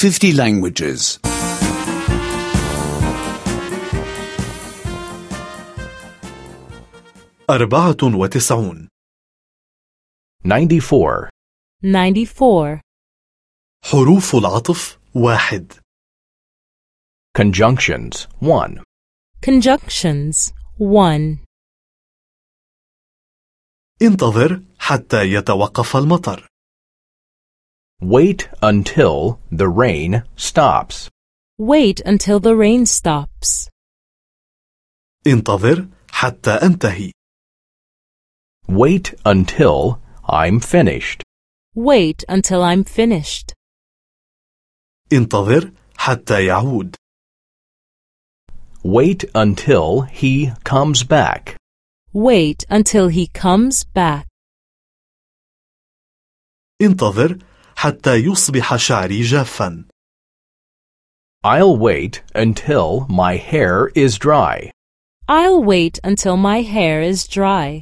50 languages. 94 94. 94. حروف العطف 1 Conjunctions 1. Conjunctions 1. انتظر حتى يتوقف المطر. Wait until the rain stops. Wait until the rain stops. انتظر حتى أنتهي. Wait until I'm finished. Wait until I'm finished. انتظر حتى يعود. Wait until he comes back. Wait until he comes back. انتظر حتى يصبح شعري جافا. I'll wait until my hair is dry. I'll wait until my hair is dry.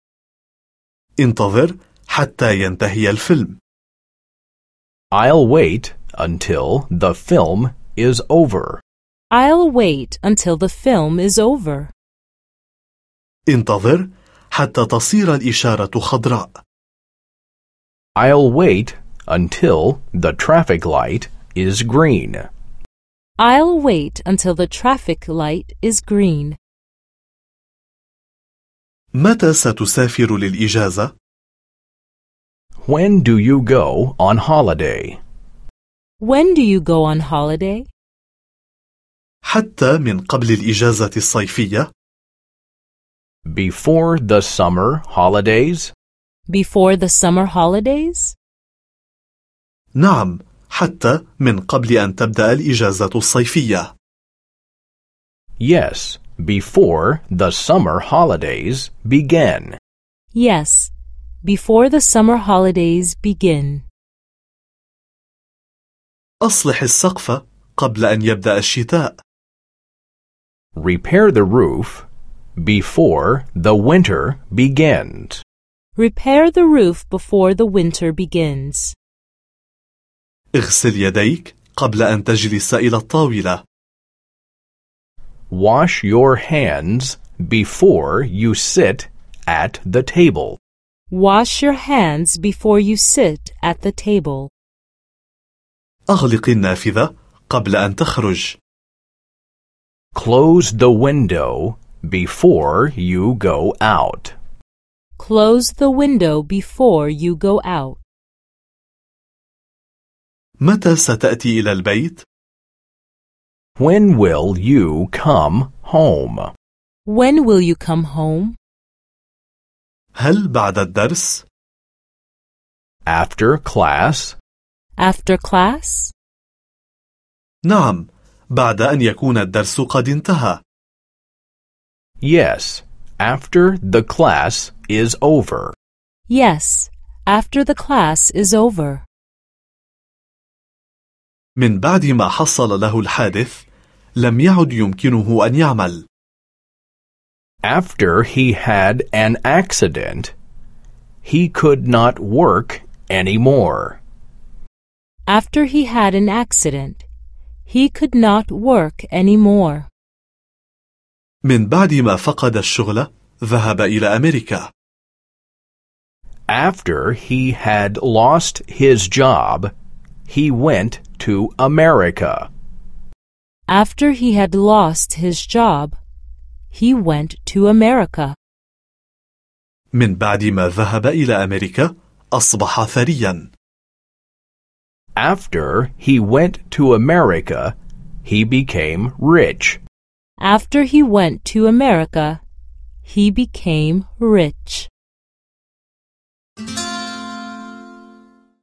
انتظر حتى ينتهي الفيلم. I'll wait until the film is over. I'll wait until the film is over. انتظر حتى تصير الإشارة خضراء. I'll wait until the traffic light is green. I'll wait until the traffic light is green. متى ستسافر للإجازة؟ When do you go on holiday? When do you go on holiday? حتى من قبل الإجازة الصيفية. Before the summer holidays? Before the summer holidays? نعم، حتى من قبل أن تبدأ الإجازة الصيفية. Yes, before the summer holidays begin. Yes, before the summer holidays begin. أصلح السقف قبل أن يبدأ الشتاء. Repair the roof before the winter begins. Repair the roof before the winter begins. اغسل يديك قبل أن تجلس إلى الطاولة. Wash your hands before you sit at the table. Wash your hands before you sit at the table. أغلق النافذة قبل أن تخرج. Close the window before you go out. Close the window before you go out. متى ستأتي إلى البيت؟ When will you come home? When will you come home? هل بعد الدرس؟ After class? After class? نعم، بعد أن يكون الدرس قد انتهى. Yes, after the class is over. Yes, after the class is over. من بعد ما حصل له الحادث، لم يعد يمكنه أن يعمل. After he had an accident, he could not work anymore. After he had an accident, he could not work anymore. من بعد ما فقد الشغل، ذهب إلى أمريكا. After he had lost his job, he went to America. After he had lost his job, he went to America. من بعد ما ذهب إلى أمريكا، أصبح ثريا. After he went to America, he became rich. After he went to America, he became rich.